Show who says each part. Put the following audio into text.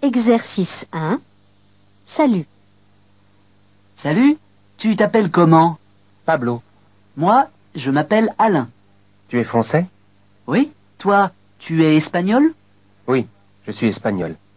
Speaker 1: Exercice 1. Salut.
Speaker 2: Salut, tu t'appelles comment?
Speaker 3: Pablo,
Speaker 2: Moi, je m'appelle Alain.
Speaker 3: tu es français?
Speaker 2: Oui? Toi, tu es espagnol?
Speaker 3: Oui, je suis espagnol.